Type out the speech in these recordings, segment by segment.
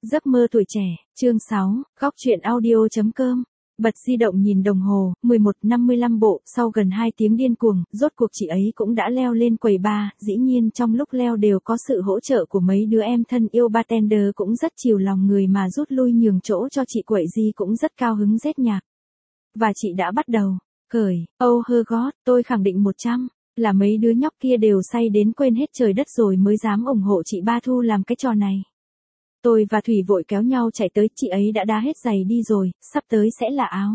Giấc mơ tuổi trẻ, chương 6, góc truyện audio.com. Bật di động nhìn đồng hồ, 11:55 bộ, sau gần 2 tiếng điên cuồng, rốt cuộc chị ấy cũng đã leo lên quầy bar, dĩ nhiên trong lúc leo đều có sự hỗ trợ của mấy đứa em thân yêu, bartender cũng rất chiều lòng người mà rút lui nhường chỗ cho chị quậy di cũng rất cao hứng rét nhạc. Và chị đã bắt đầu cởi, oh her god, tôi khẳng định 100, là mấy đứa nhóc kia đều say đến quên hết trời đất rồi mới dám ủng hộ chị Ba Thu làm cái trò này. Tôi và Thủy vội kéo nhau chạy tới, chị ấy đã đá hết giày đi rồi, sắp tới sẽ là áo.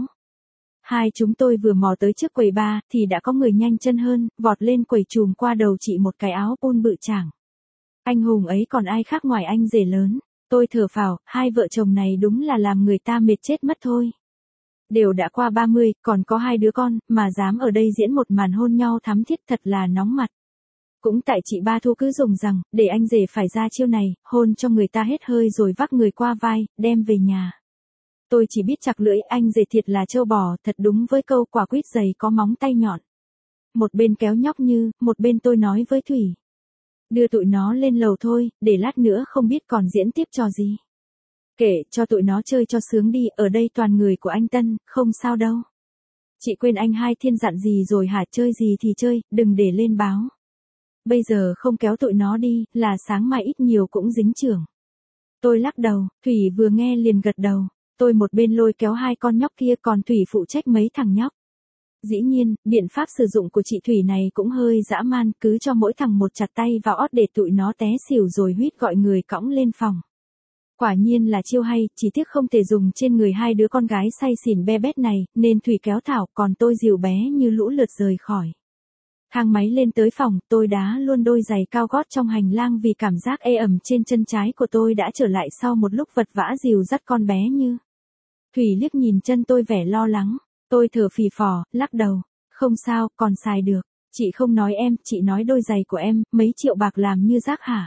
Hai chúng tôi vừa mò tới trước quầy bar, thì đã có người nhanh chân hơn, vọt lên quầy chùm qua đầu chị một cái áo pôn bự chảng. Anh hùng ấy còn ai khác ngoài anh rể lớn. Tôi thở phào, hai vợ chồng này đúng là làm người ta mệt chết mất thôi. Đều đã qua 30, còn có 2 đứa con, mà dám ở đây diễn một màn hôn nhau thắm thiết thật là nóng mặt. Cũng tại chị Ba Thu cứ dùng rằng, để anh rể phải ra chiêu này, hôn cho người ta hết hơi rồi vác người qua vai, đem về nhà. Tôi chỉ biết chặt lưỡi, anh rể thiệt là trâu bò, thật đúng với câu quả quýt dày có móng tay nhọn. Một bên kéo nhóc Như, một bên tôi nói với Thủy. Đưa tụi nó lên lầu thôi, để lát nữa không biết còn diễn tiếp trò gì. Kệ, cho tụi nó chơi cho sướng đi, ở đây toàn người của anh Tân, không sao đâu. Chị quên anh Hai Thiên dặn gì rồi hả, chơi gì thì chơi, đừng để lên báo. Bây giờ không kéo tụi nó đi, là sáng mai ít nhiều cũng dính chưởng. Tôi lắc đầu, Thủy vừa nghe liền gật đầu. Tôi một bên lôi kéo 2 con nhóc kia, còn Thủy phụ trách mấy thằng nhóc. Dĩ nhiên, biện pháp sử dụng của chị Thủy này cũng hơi dã man, cứ cho mỗi thằng một chặt tay vào ót để tụi nó té xỉu rồi huýt gọi người cõng lên phòng. Quả nhiên là chiêu hay, chỉ tiếc không thể dùng trên người 2 đứa con gái say xỉn be bét này, nên Thủy kéo Thảo, còn tôi dìu bé như lũ lượt rời khỏi. Thang máy lên tới phòng, tôi đá luôn đôi giày cao gót trong hành lang vì cảm giác ê ẩm trên chân trái của tôi đã trở lại sau một lúc vật vã dìu dắt con bé Như. Thủy liếc nhìn chân tôi vẻ lo lắng, tôi thở phì phò, lắc đầu, không sao, còn xài được. Chị không nói em, chị nói đôi giày của em, mấy triệu bạc làm như rác hả?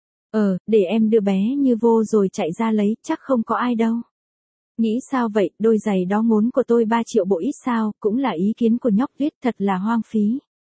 Để em đưa bé Như vô rồi chạy ra lấy, chắc không có ai đâu. Nghĩ sao vậy, đôi giày đó ngốn của tôi 3 triệu bộ ít sao, cũng là ý kiến của nhóc Tuyết, thật là hoang phí.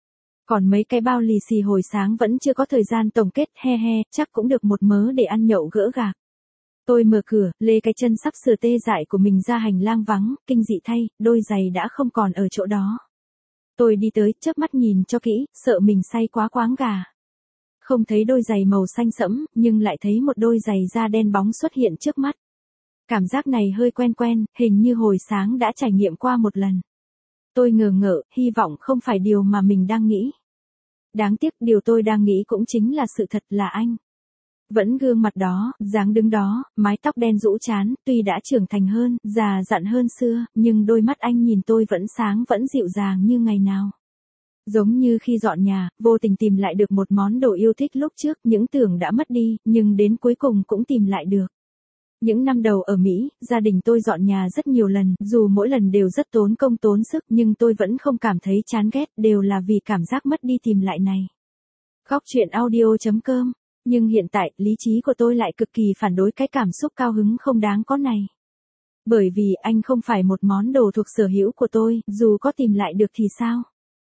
Còn mấy cái bao lì xì hồi sáng vẫn chưa có thời gian tổng kết, he he, chắc cũng được một mớ để ăn nhậu gỡ gạc. Tôi mở cửa, lê cái chân sắp sửa tê dại của mình ra hành lang vắng, kinh dị thay, đôi giày đã không còn ở chỗ đó. Tôi đi tới, chớp mắt nhìn cho kỹ, sợ mình say quá quáng gà. Không thấy đôi giày màu xanh sẫm, nhưng lại thấy một đôi giày da đen bóng xuất hiện trước mắt. Cảm giác này hơi quen quen, hình như hồi sáng đã trải nghiệm qua một lần. Tôi ngờ ngợ, hy vọng không phải điều mà mình đang nghĩ. Đáng tiếc điều tôi đang nghĩ cũng chính là sự thật, là anh. Vẫn gương mặt đó, dáng đứng đó, mái tóc đen rũ trán, tuy đã trưởng thành hơn, già dặn hơn xưa, nhưng đôi mắt anh nhìn tôi vẫn sáng vẫn dịu dàng như ngày nào. Giống như khi dọn nhà, vô tình tìm lại được một món đồ yêu thích lúc trước, những tưởng đã mất đi, nhưng đến cuối cùng cũng tìm lại được. Những năm đầu ở Mỹ, gia đình tôi dọn nhà rất nhiều lần, dù mỗi lần đều rất tốn công tốn sức, nhưng tôi vẫn không cảm thấy chán ghét, đều là vì cảm giác mất đi tìm lại này. Góc truyện audio.com. Nhưng hiện tại, lý trí của tôi lại cực kỳ phản đối cái cảm xúc cao hứng không đáng có này. Bởi vì anh không phải một món đồ thuộc sở hữu của tôi, dù có tìm lại được thì sao?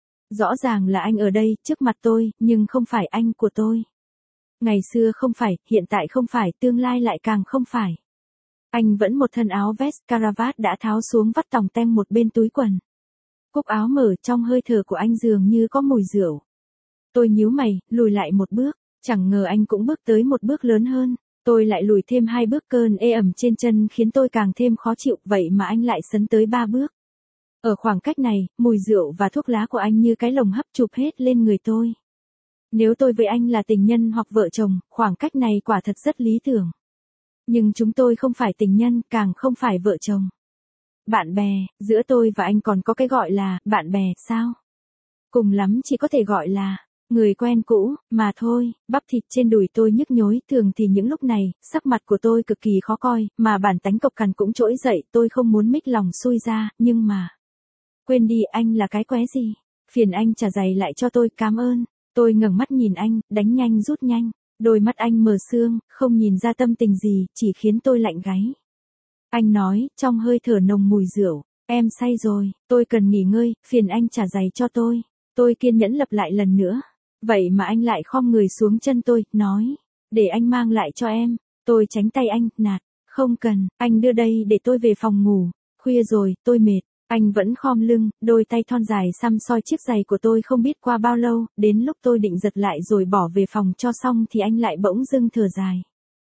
Rõ ràng là anh ở đây, trước mặt tôi, nhưng không phải anh của tôi. Ngày xưa không phải, hiện tại không phải, tương lai lại càng không phải. Anh vẫn một thân áo vest, caravat đã tháo xuống vắt tòng tem một bên túi quần. Cúc áo mở, trong hơi thở của anh dường như có mùi rượu. Tôi nhíu mày, lùi lại một bước, chẳng ngờ anh cũng bước tới một bước lớn hơn. Tôi lại lùi thêm 2 bước, cơn ê ẩm trên chân khiến tôi càng thêm khó chịu, vậy mà anh lại sấn tới 3 bước. Ở khoảng cách này, mùi rượu và thuốc lá của anh như cái lồng hấp chụp hết lên người tôi. Nếu tôi với anh là tình nhân hoặc vợ chồng, khoảng cách này quả thật rất lý tưởng. Nhưng chúng tôi không phải tình nhân, càng không phải vợ chồng. Bạn bè, giữa tôi và anh còn có cái gọi là bạn bè, sao? Cùng lắm chỉ có thể gọi là người quen cũ, mà thôi. Bắp thịt trên đùi tôi nhức nhối, thường thì những lúc này, sắc mặt của tôi cực kỳ khó coi, mà bản tánh cộc cằn cũng trỗi dậy, tôi không muốn mích lòng xui ra, nhưng mà... Quên đi, anh là cái qué gì? Phiền anh trả giày lại cho tôi, cảm ơn. Tôi ngẩng mắt nhìn anh, đánh nhanh rút nhanh. Đôi mắt anh mờ sương, không nhìn ra tâm tình gì, chỉ khiến tôi lạnh gáy. Anh nói, trong hơi thở nồng mùi rượu, em say rồi, tôi cần nghỉ ngơi, phiền anh trả giày cho tôi. Tôi kiên nhẫn lặp lại lần nữa. Vậy mà anh lại khom người xuống chân tôi, nói, để anh mang lại cho em. Tôi tránh tay anh, nạt, Không cần, anh đưa đây để tôi về phòng ngủ. Khuya rồi, tôi mệt. Anh vẫn khom lưng, đôi tay thon dài săm soi chiếc giày của tôi không biết qua bao lâu, đến lúc tôi định giật lại rồi bỏ về phòng cho xong thì anh lại bỗng dưng thở dài.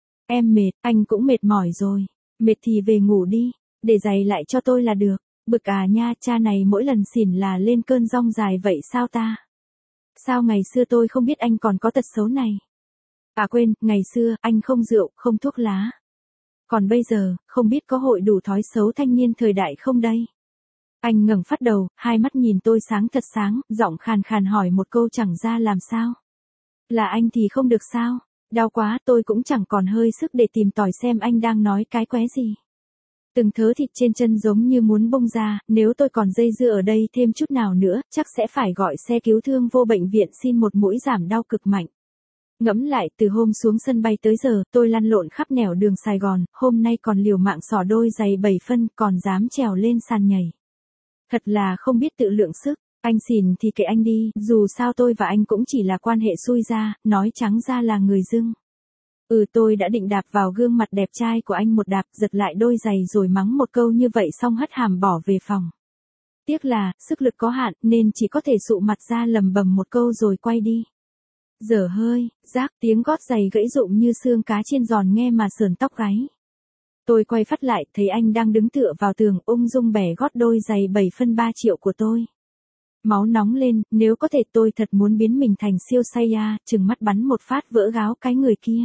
Em mệt, anh cũng mệt mỏi rồi. Mệt thì về ngủ đi, để giày lại cho tôi là được. Bực à nha, cha này mỗi lần xỉn là lên cơn rong dài vậy sao ta? Sao ngày xưa tôi không biết anh còn có tật xấu này? À quên, ngày xưa, anh không rượu, không thuốc lá. Còn bây giờ, không biết có hội đủ thói xấu thanh niên thời đại không đây? Anh ngẩng phát đầu, hai mắt nhìn tôi sáng thật sáng, giọng khàn khàn hỏi một câu chẳng ra làm sao. Là anh thì không được sao? Đau quá, tôi cũng chẳng còn hơi sức để tìm tòi xem anh đang nói cái quái gì. Từng thớ thịt trên chân giống như muốn bung ra, nếu tôi còn dây dưa ở đây thêm chút nào nữa, chắc sẽ phải gọi xe cứu thương vô bệnh viện xin một mũi giảm đau cực mạnh. Ngẫm lại, từ hôm xuống sân bay tới giờ, tôi lăn lộn khắp nẻo đường Sài Gòn, hôm nay còn liều mạng xỏ đôi giày 7 phân, còn dám trèo lên sàn nhảy. Thật là không biết tự lượng sức, anh xỉn thì kệ anh đi, dù sao tôi và anh cũng chỉ là quan hệ xui ra, nói trắng ra là người dưng. Tôi đã định đạp vào gương mặt đẹp trai của anh một đạp, giật lại đôi giày rồi mắng một câu như vậy xong hất hàm bỏ về phòng. Tiếc là, sức lực có hạn, nên chỉ có thể sụ mặt ra lầm bầm một câu rồi quay đi. Dở hơi, rác, tiếng gót giày gãy rụng như xương cá chiên giòn nghe mà sờn tóc gáy. Tôi quay phát lại, thấy anh đang đứng tựa vào tường, ung dung bẻ gót đôi giày 7 phân 3 triệu của tôi. Máu nóng lên, nếu có thể tôi thật muốn biến mình thành siêu Saiya, chừng mắt bắn một phát vỡ gáo cái người kia.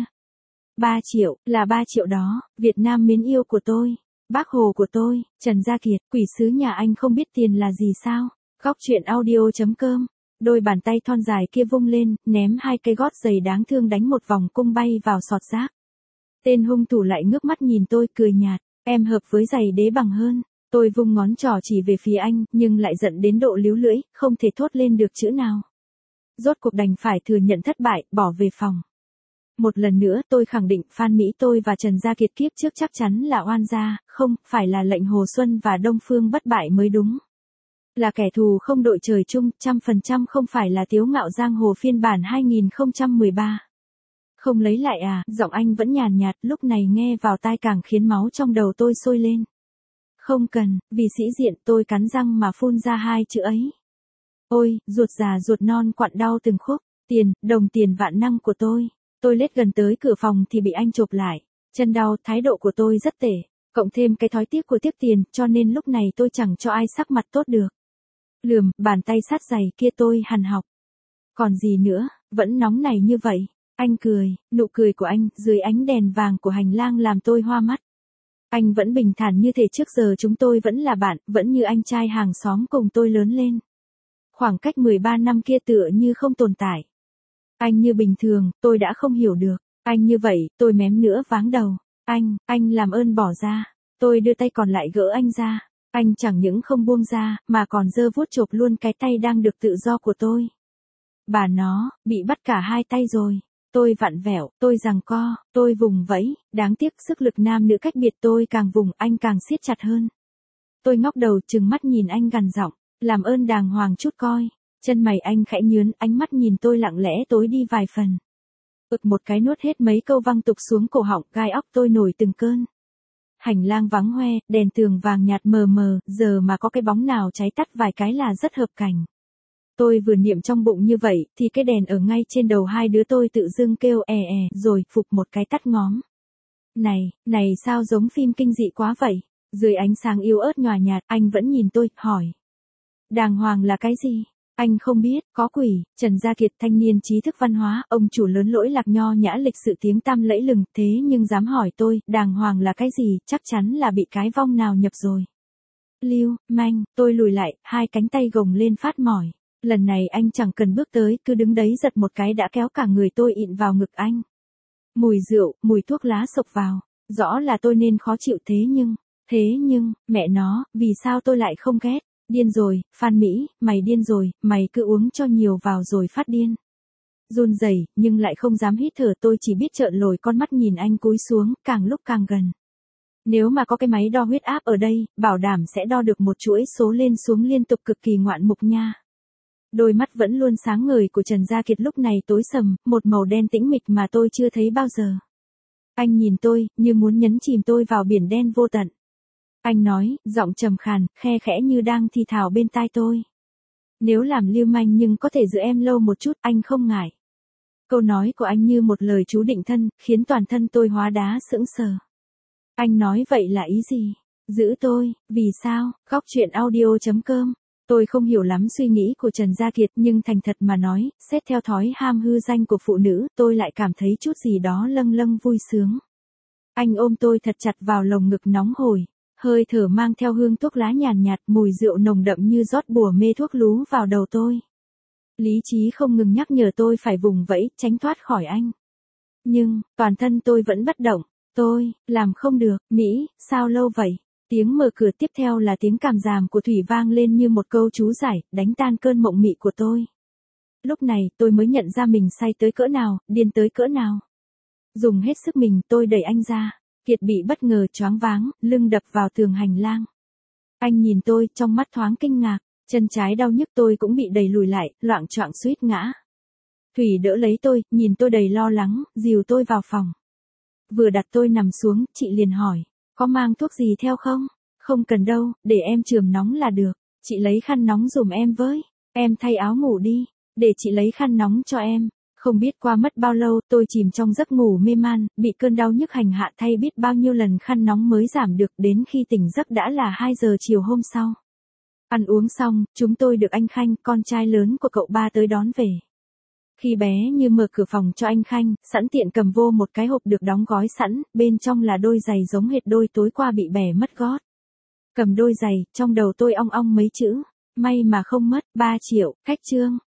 3 triệu, là 3 triệu đó, Việt Nam mến yêu của tôi, Bác Hồ của tôi, Trần Gia Kiệt, quỷ sứ nhà anh không biết tiền là gì sao? Góc truyện audio.com. Đôi bàn tay thon dài kia vung lên, ném hai cây gót giày đáng thương đánh một vòng cung bay vào sọt rác. Tên hung thủ lại ngước mắt nhìn tôi cười nhạt, em hợp với giày đế bằng hơn. Tôi vung ngón trỏ chỉ về phía anh, nhưng lại giận đến độ líu lưỡi, không thể thốt lên được chữ nào. Rốt cuộc đành phải thừa nhận thất bại, bỏ về phòng. Một lần nữa tôi khẳng định Phan Mỹ tôi và Trần Gia Kiệt kiếp trước chắc chắn là oan gia, không, phải là lệnh Hồ Xuân và Đông Phương bất bại mới đúng. Là kẻ thù không đội trời chung, 100% không phải là Tiếu Ngạo Giang Hồ phiên bản 2013. Không lấy lại à, giọng anh vẫn nhàn nhạt, lúc này nghe vào tai càng khiến máu trong đầu tôi sôi lên. Không cần, vì sĩ diện tôi cắn răng mà phun ra hai chữ ấy. Ôi, ruột già ruột non quặn đau từng khúc, tiền, đồng tiền vạn năng của tôi. Tôi lết gần tới cửa phòng thì bị anh chộp lại. Chân đau, thái độ của tôi rất tệ. Cộng thêm cái thói tiếc của tiếc tiền, cho nên lúc này tôi chẳng cho ai sắc mặt tốt được. Lườm, bàn tay sát giày kia tôi hằn học. Còn gì nữa, vẫn nóng này như vậy. Anh cười, nụ cười của anh, dưới ánh đèn vàng của hành lang làm tôi hoa mắt. Anh vẫn bình thản như thể trước giờ chúng tôi vẫn là bạn, vẫn như anh trai hàng xóm cùng tôi lớn lên. Khoảng cách 13 năm kia tựa như không tồn tại. Anh như bình thường, tôi đã không hiểu được. Anh như vậy, tôi mém nữa váng đầu. Anh làm ơn bỏ ra. Tôi đưa tay còn lại gỡ anh ra. Anh chẳng những không buông ra, mà còn giơ vuốt chộp luôn cái tay đang được tự do của tôi. Bà nó, bị bắt cả hai tay rồi. Tôi vặn vẹo, tôi giằng co, tôi vùng vẫy, đáng tiếc sức lực nam nữ cách biệt tôi càng vùng, anh càng siết chặt hơn. Tôi ngóc đầu trừng mắt nhìn anh gằn giọng, làm ơn đàng hoàng chút coi. Chân mày anh khẽ nhướn, ánh mắt nhìn tôi lặng lẽ tối đi vài phần. Một cái nuốt hết mấy câu văng tục xuống cổ họng, gai óc tôi nổi từng cơn. Hành lang vắng hoe, đèn tường vàng nhạt mờ mờ, giờ mà có cái bóng nào cháy tắt vài cái là rất hợp cảnh. Tôi vừa niệm trong bụng như vậy, thì cái đèn ở ngay trên đầu hai đứa tôi tự dưng kêu rồi, phụp một cái tắt ngóm. Này sao giống phim kinh dị quá vậy? Dưới ánh sáng yếu ớt nhòa nhạt, anh vẫn nhìn tôi, hỏi. Đàng hoàng là cái gì? Anh không biết, có quỷ. Trần Gia Kiệt, thanh niên trí thức văn hóa, ông chủ lớn lỗi lạc nho nhã lịch sự tiếng tăm lẫy lừng, thế nhưng dám hỏi tôi, đàng hoàng là cái gì, chắc chắn là bị cái vong nào nhập rồi. Lưu manh, tôi lùi lại, hai cánh tay gồng lên phát mỏi. Lần này anh chẳng cần bước tới, cứ đứng đấy giật một cái đã kéo cả người tôi ịn vào ngực anh. Mùi rượu, mùi thuốc lá xộc vào. Rõ là tôi nên khó chịu thế nhưng, mẹ nó, vì sao tôi lại không ghét? Điên rồi, Phan Mỹ, mày điên rồi, mày cứ uống cho nhiều vào rồi phát điên. Run rẩy, nhưng lại không dám hít thở, tôi chỉ biết trợn lồi con mắt nhìn anh cúi xuống, càng lúc càng gần. Nếu mà có cái máy đo huyết áp ở đây, bảo đảm sẽ đo được một chuỗi số lên xuống liên tục cực kỳ ngoạn mục nha. Đôi mắt vẫn luôn sáng ngời của Trần Gia Kiệt lúc này tối sầm, một màu đen tĩnh mịch mà tôi chưa thấy bao giờ. Anh nhìn tôi, như muốn nhấn chìm tôi vào biển đen vô tận. Anh nói, giọng trầm khàn, khe khẽ như đang thì thào bên tai tôi. Nếu làm lưu manh nhưng có thể giữ em lâu một chút, anh không ngại. Câu nói của anh như một lời chú định thân, khiến toàn thân tôi hóa đá sững sờ. Anh nói vậy là ý gì? Giữ tôi, vì sao? Góc chuyện audio.com. Tôi không hiểu lắm suy nghĩ của Trần Gia Kiệt nhưng thành thật mà nói, xét theo thói ham hư danh của phụ nữ, tôi lại cảm thấy chút gì đó lâng lâng vui sướng. Anh ôm tôi thật chặt vào lồng ngực nóng hổi, hơi thở mang theo hương thuốc lá nhàn nhạt, mùi rượu nồng đậm như rót bùa mê thuốc lú vào đầu tôi. Lý trí không ngừng nhắc nhở tôi phải vùng vẫy, tránh thoát khỏi anh. Nhưng, toàn thân tôi vẫn bất động. Tôi, làm không được, Mỹ, sao lâu vậy? Tiếng mở cửa tiếp theo là tiếng cảm giảm của Thủy vang lên như một câu chú giải, đánh tan cơn mộng mị của tôi. Lúc này, tôi mới nhận ra mình say tới cỡ nào, điên tới cỡ nào. Dùng hết sức mình, tôi đẩy anh ra. Kiệt bị bất ngờ choáng váng, lưng đập vào tường hành lang. Anh nhìn tôi, trong mắt thoáng kinh ngạc, chân trái đau nhức tôi cũng bị đẩy lùi lại, loạng choạng suýt ngã. Thủy đỡ lấy tôi, nhìn tôi đầy lo lắng, dìu tôi vào phòng. Vừa đặt tôi nằm xuống, chị liền hỏi, có mang thuốc gì theo không? Không cần đâu, để em chườm nóng là được. Chị lấy khăn nóng giùm em với. Em thay áo ngủ đi, để chị lấy khăn nóng cho em. Không biết qua mất bao lâu, tôi chìm trong giấc ngủ mê man, bị cơn đau nhức hành hạ thay biết bao nhiêu lần khăn nóng mới giảm được, đến khi tỉnh giấc đã là 2 giờ chiều hôm sau. Ăn uống xong, chúng tôi được anh Khanh, con trai lớn của cậu ba tới đón về. Khi bé Như mở cửa phòng cho anh Khanh, sẵn tiện cầm vô một cái hộp được đóng gói sẵn, bên trong là đôi giày giống hệt đôi tối qua bị bẻ mất gót. Cầm đôi giày, trong đầu tôi ong ong mấy chữ, may mà không mất, 3 triệu, khách trương.